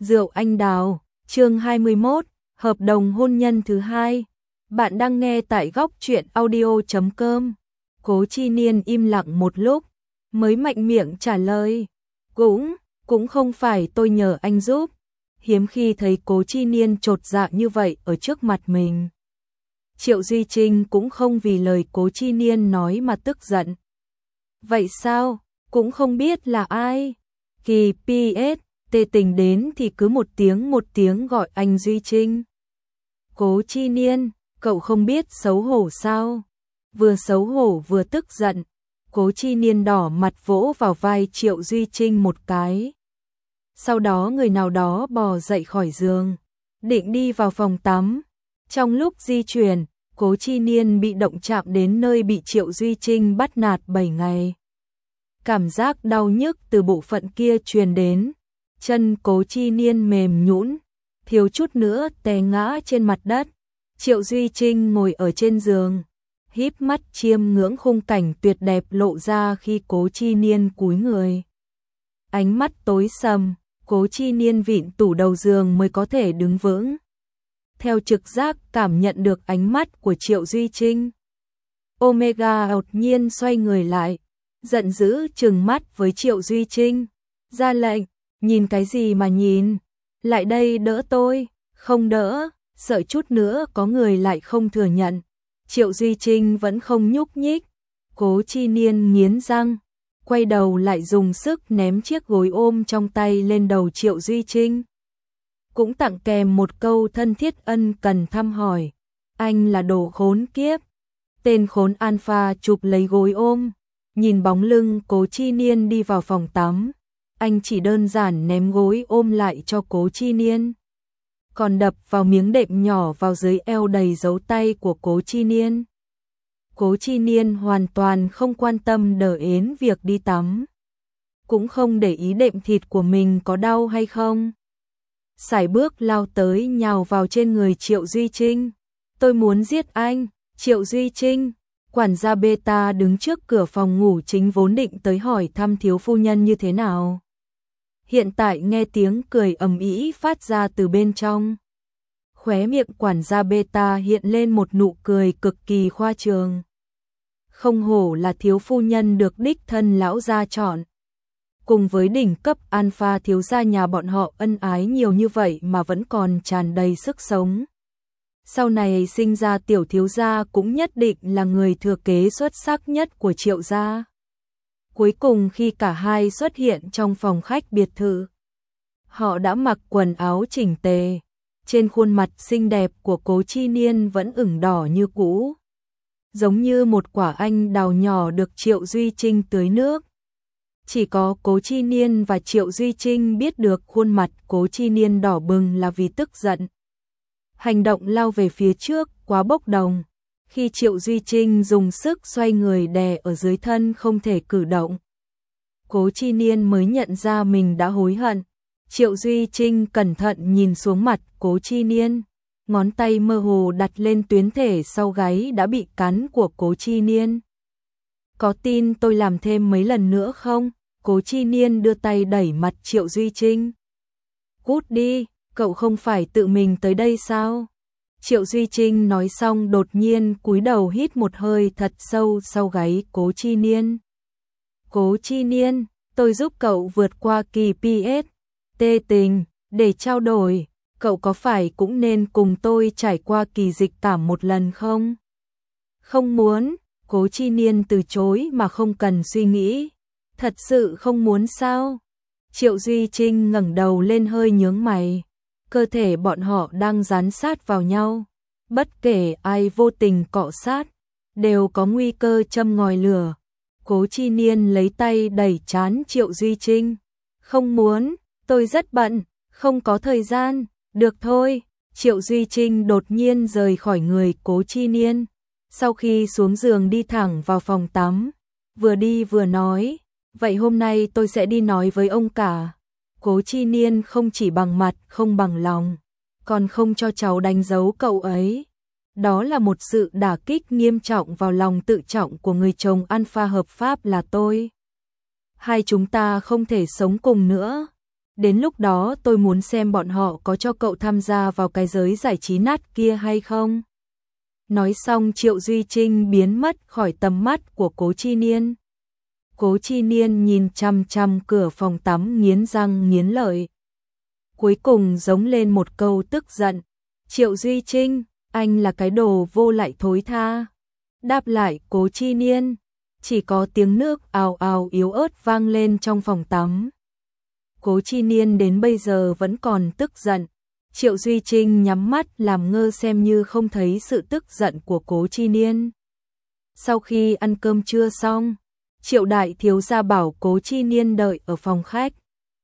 Rượu anh đào, chương 21, hợp đồng hôn nhân thứ hai. Bạn đang nghe tại góc truyện audio.com. Cố Chi Niên im lặng một lúc, mới mạnh miệng trả lời. Cũng không phải tôi nhờ anh giúp. Hiếm khi thấy Cố Chi Niên chột dạ như vậy ở trước mặt mình. Triệu Duy Trinh cũng không vì lời Cố Chi Niên nói mà tức giận. Vậy sao, cũng không biết là ai. Kỳ PS, tê tình đến thì cứ một tiếng gọi anh Duy Trinh. Cố Chi Niên, cậu không biết xấu hổ sao? Vừa xấu hổ vừa tức giận, Cố Chi Niên đỏ mặt vỗ vào vai Triệu Duy Trinh một cái. Sau đó người nào đó bò dậy khỏi giường, định đi vào phòng tắm. Trong lúc di chuyển, Cố Chi Niên bị động chạm đến nơi bị Triệu Duy Trinh bắt nạt 7 ngày. Cảm giác đau nhức từ bộ phận kia truyền đến, chân Cố Chi Niên mềm nhũn, thiếu chút nữa té ngã trên mặt đất. Triệu Duy Trinh ngồi ở trên giường, híp mắt chiêm ngưỡng khung cảnh tuyệt đẹp lộ ra khi Cố Chi Niên cúi người. Ánh mắt tối sầm, Cố Chi Niên vịn tủ đầu giường mới có thể đứng vững. Theo trực giác cảm nhận được ánh mắt của Triệu Duy Trinh, Omega đột nhiên xoay người lại, giận dữ trừng mắt với Triệu Duy Trinh, ra lệnh, nhìn cái gì mà nhìn, lại đây đỡ tôi, không đỡ, sợ chút nữa có người lại không thừa nhận. Triệu Duy Trinh vẫn không nhúc nhích, Cố Chi Niên nghiến răng, quay đầu lại dùng sức ném chiếc gối ôm trong tay lên đầu Triệu Duy Trinh. Cũng tặng kèm một câu thân thiết ân cần thăm hỏi, anh là đồ khốn kiếp. Tên khốn alpha chụp lấy gối ôm, nhìn bóng lưng Cố Chi Niên đi vào phòng tắm, anh chỉ đơn giản ném gối ôm lại cho Cố Chi Niên, còn đập vào miếng đệm nhỏ vào dưới eo đầy dấu tay của Cố Chi Niên. Cố Chi Niên hoàn toàn không quan tâm đờ ến việc đi tắm, cũng không để ý đệm thịt của mình có đau hay không. Sải bước lao tới nhào vào trên người Triệu Duy Trinh. Tôi muốn giết anh, Triệu Duy Trinh. Quản gia Beta đứng trước cửa phòng ngủ chính vốn định tới hỏi thăm thiếu phu nhân như thế nào. Hiện tại nghe tiếng cười ầm ĩ phát ra từ bên trong. Khóe miệng quản gia Beta hiện lên một nụ cười cực kỳ khoa trương. Không hổ là thiếu phu nhân được đích thân lão gia chọn. Cùng với đỉnh cấp alpha thiếu gia nhà bọn họ ân ái nhiều như vậy mà vẫn còn tràn đầy sức sống. Sau này sinh ra tiểu thiếu gia cũng nhất định là người thừa kế xuất sắc nhất của Triệu gia. Cuối cùng khi cả hai xuất hiện trong phòng khách biệt thự, họ đã mặc quần áo chỉnh tề, trên khuôn mặt xinh đẹp của Cố Chi Niên vẫn ửng đỏ như cũ, giống như một quả anh đào nhỏ được Triệu Duy Trinh tưới nước. Chỉ có Cố Chi Niên và Triệu Duy Trinh biết được khuôn mặt Cố Chi Niên đỏ bừng là vì tức giận. Hành động lao về phía trước quá bốc đồng, khi Triệu Duy Trinh dùng sức xoay người đè ở dưới thân không thể cử động. Cố Chi Niên mới nhận ra mình đã hối hận. Triệu Duy Trinh cẩn thận nhìn xuống mặt Cố Chi Niên, ngón tay mơ hồ đặt lên tuyến thể sau gáy đã bị cắn của Cố Chi Niên. Có tin tôi làm thêm mấy lần nữa không? Cố Chi Niên đưa tay đẩy mặt Triệu Duy Trinh. Cút đi, cậu không phải tự mình tới đây sao? Triệu Duy Trinh nói xong đột nhiên cúi đầu hít một hơi thật sâu sau gáy Cố Chi Niên. Cố Chi Niên, tôi giúp cậu vượt qua kỳ PS, tê tình, để trao đổi, cậu có phải cũng nên cùng tôi trải qua kỳ dịch cảm một lần không? Không muốn, Cố Chi Niên từ chối mà không cần suy nghĩ. Thật sự không muốn sao? Triệu Duy Trinh ngẩng đầu lên hơi nhướng mày. Cơ thể bọn họ đang dán sát vào nhau. Bất kể ai vô tình cọ sát, đều có nguy cơ châm ngòi lửa. Cố Chi Niên lấy tay đẩy trán Triệu Duy Trinh. Không muốn, tôi rất bận, không có thời gian. Được thôi. Triệu Duy Trinh đột nhiên rời khỏi người Cố Chi Niên. Sau khi xuống giường đi thẳng vào phòng tắm, vừa đi vừa nói, vậy hôm nay tôi sẽ đi nói với ông cả. Cố Chi Niên không chỉ bằng mặt không bằng lòng, còn không cho cháu đánh dấu cậu ấy. Đó là một sự đả kích nghiêm trọng vào lòng tự trọng của người chồng alpha hợp pháp là tôi. Hai chúng ta không thể sống cùng nữa. Đến lúc đó tôi muốn xem bọn họ có cho cậu tham gia vào cái giới giải trí nát kia hay không. Nói xong Triệu Duy Trinh biến mất khỏi tầm mắt của Cố Chi Niên. Cố Chi Niên nhìn chằm chằm cửa phòng tắm nghiến răng nghiến lợi. Cuối cùng giống lên một câu tức giận. Triệu Duy Trinh, anh là cái đồ vô lại thối tha. Đáp lại Cố Chi Niên, chỉ có tiếng nước ào ào yếu ớt vang lên trong phòng tắm. Cố Chi Niên đến bây giờ vẫn còn tức giận. Triệu Duy Trinh nhắm mắt làm ngơ xem như không thấy sự tức giận của Cố Chi Niên. Sau khi ăn cơm trưa xong, Triệu đại thiếu gia bảo Cố Chi Niên đợi ở phòng khách.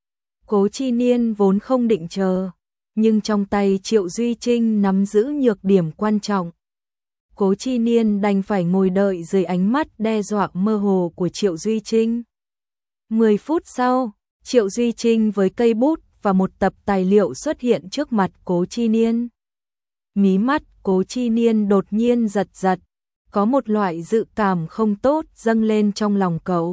Cố Chi Niên vốn không định chờ, nhưng trong tay Triệu Duy Trinh nắm giữ nhược điểm quan trọng. Cố Chi Niên đành phải ngồi đợi dưới ánh mắt đe dọa mơ hồ của Triệu Duy Trinh. 10 phút sau, Triệu Duy Trinh với cây bút và một tập tài liệu xuất hiện trước mặt Cố Chi Niên. Mí mắt Cố Chi Niên đột nhiên giật giật, có một loại dự cảm không tốt dâng lên trong lòng cậu.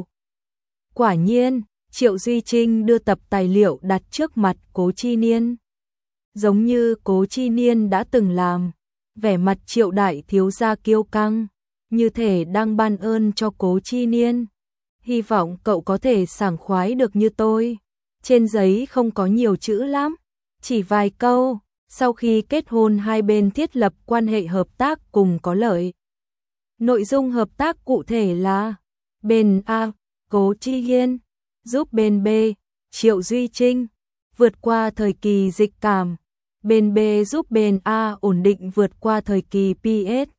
Quả nhiên, Triệu Duy Trinh đưa tập tài liệu đặt trước mặt Cố Chi Niên. Giống như Cố Chi Niên đã từng làm, vẻ mặt Triệu đại thiếu gia kiêu căng, như thể đang ban ơn cho Cố Chi Niên. Hy vọng cậu có thể sảng khoái được như tôi. Trên giấy không có nhiều chữ lắm, chỉ vài câu. Sau khi kết hôn hai bên thiết lập quan hệ hợp tác cùng có lợi. Nội dung hợp tác cụ thể là bên A, Cố Chi Hiên, giúp bên B, Triệu Duy Trinh, vượt qua thời kỳ dịch cảm. Bên B giúp bên A ổn định vượt qua thời kỳ PS.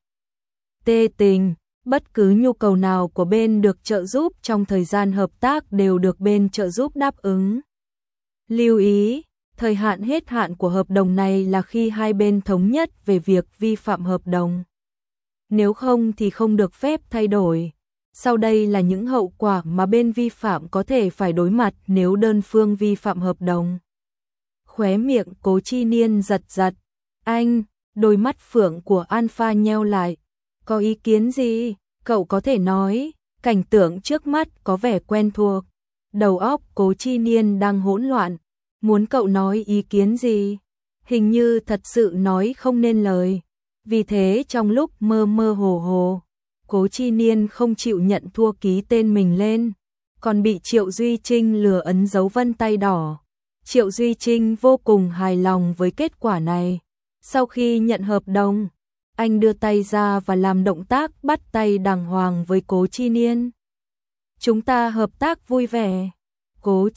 T tình, bất cứ nhu cầu nào của bên được trợ giúp trong thời gian hợp tác đều được bên trợ giúp đáp ứng. Lưu ý, thời hạn hết hạn của hợp đồng này là khi hai bên thống nhất về việc vi phạm hợp đồng. Nếu không thì không được phép thay đổi. Sau đây là những hậu quả mà bên vi phạm có thể phải đối mặt nếu đơn phương vi phạm hợp đồng. Khóe miệng Cố Chi Niên giật giật. Anh, đôi mắt phượng của Alpha nheo lại. Có ý kiến gì? Cậu có thể nói. Cảnh tượng trước mắt có vẻ quen thuộc. Đầu óc Cố Chi Niên đang hỗn loạn. Muốn cậu nói ý kiến gì? Hình như thật sự nói không nên lời. Vì thế trong lúc mơ mơ hồ hồ, Cố Chi Niên không chịu nhận thua ký tên mình lên, còn bị Triệu Duy Trinh lừa ấn dấu vân tay đỏ. Triệu Duy Trinh vô cùng hài lòng với kết quả này. Sau khi nhận hợp đồng, anh đưa tay ra và làm động tác bắt tay đàng hoàng với Cố Chi Niên. Chúng ta hợp tác vui vẻ. Cố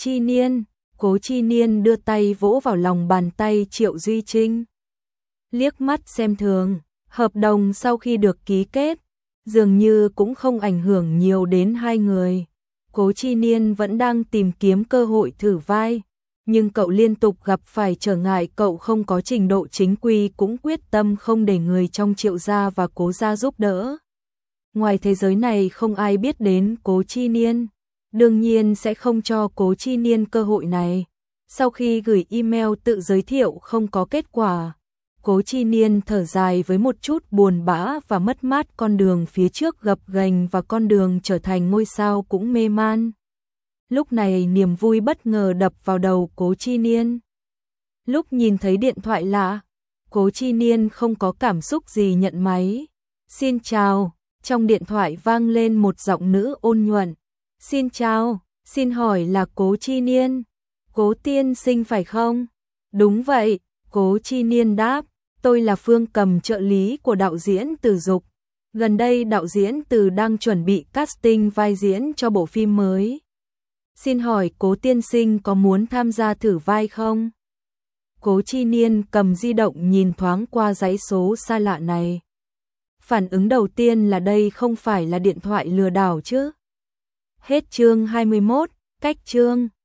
Chi Niên đưa tay vỗ vào lòng bàn tay Triệu Duy Trinh. Liếc mắt xem thường, hợp đồng sau khi được ký kết, dường như cũng không ảnh hưởng nhiều đến hai người. Cố Chi Niên vẫn đang tìm kiếm cơ hội thử vai, nhưng cậu liên tục gặp phải trở ngại, cậu không có trình độ chính quy cũng quyết tâm không để người trong Triệu gia và Cố gia giúp đỡ. Ngoài thế giới này không ai biết đến Cố Chi Niên, đương nhiên sẽ không cho Cố Chi Niên cơ hội này. Sau khi gửi email tự giới thiệu không có kết quả, Cố Chi Niên thở dài với một chút buồn bã và mất mát, con đường phía trước gập ghềnh và con đường trở thành ngôi sao cũng mê man. Lúc này niềm vui bất ngờ đập vào đầu Cố Chi Niên. Lúc nhìn thấy điện thoại lạ, Cố Chi Niên không có cảm xúc gì nhận máy. Xin chào, trong điện thoại vang lên một giọng nữ ôn nhuận. Xin chào, xin hỏi là Cố Chi Niên, Cố tiên sinh phải không? Đúng vậy, Cố Chi Niên đáp. Tôi là Phương Cầm, trợ lý của đạo diễn Từ Dục. Gần đây đạo diễn Từ đang chuẩn bị casting vai diễn cho bộ phim mới. Xin hỏi Cố tiên sinh có muốn tham gia thử vai không? Cố Chi Niên cầm di động nhìn thoáng qua dãy số xa lạ này. Phản ứng đầu tiên là đây không phải là điện thoại lừa đảo chứ? Hết chương 21, cách chương